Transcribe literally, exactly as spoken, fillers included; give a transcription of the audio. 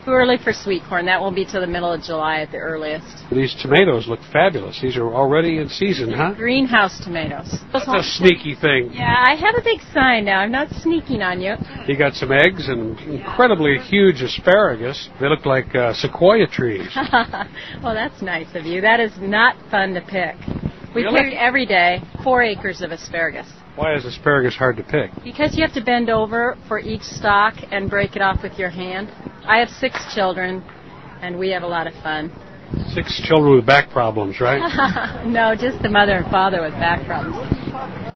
Too early for sweet corn. That won't be till the middle of July at the earliest. These tomatoes look fabulous. These are already in season, huh? Greenhouse tomatoes. That's a sneaky thing. Yeah, I have a big sign now. I'm not sneaking on you. You got some eggs and incredibly huge asparagus. They look like uh, sequoia trees. Well, that's nice of you. That is not fun to pick. We Really? pick every day four acres of asparagus. Why is asparagus hard to pick? Because you have to bend over for each stalk and break it off with your hand. I have six children, and we have a lot of fun. Six children with back problems, right? No, just the mother and father with back problems.